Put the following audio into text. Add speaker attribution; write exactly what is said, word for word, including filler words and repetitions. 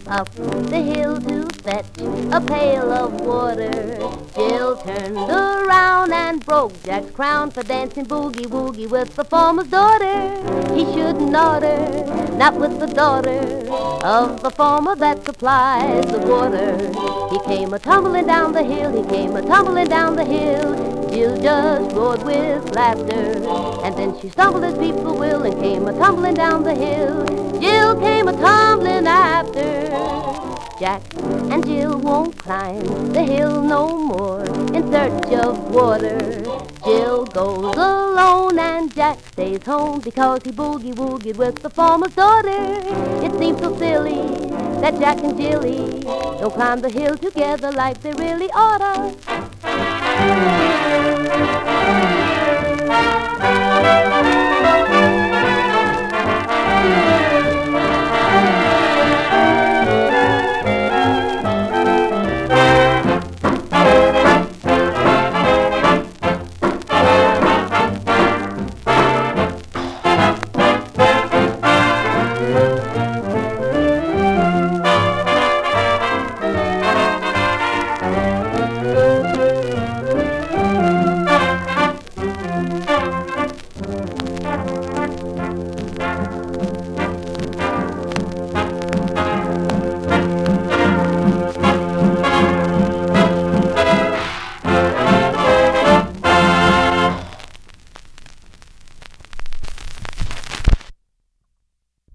Speaker 1: up the hill to fetch a pail of water. Jill turned around and broke Jack's crown for dancing boogie-woogie with the farmer's daughter. He shouldn't order, not with the daughter of the farmer that supplies the water. He came a-tumbling down the hill, he came a-tumbling down the hill. Jill just roared with laughter, and then she stumbled as people will and came a-tumbling down the hill. Jill came a-tumbling after. Jack and Jill won't climb the hill no more in search of water. Jill goes alone and Jack stays home because he boogie-woogied with the farmer's daughter. It seems so silly that Jack and Jilly don't climb the hill together like they really oughta.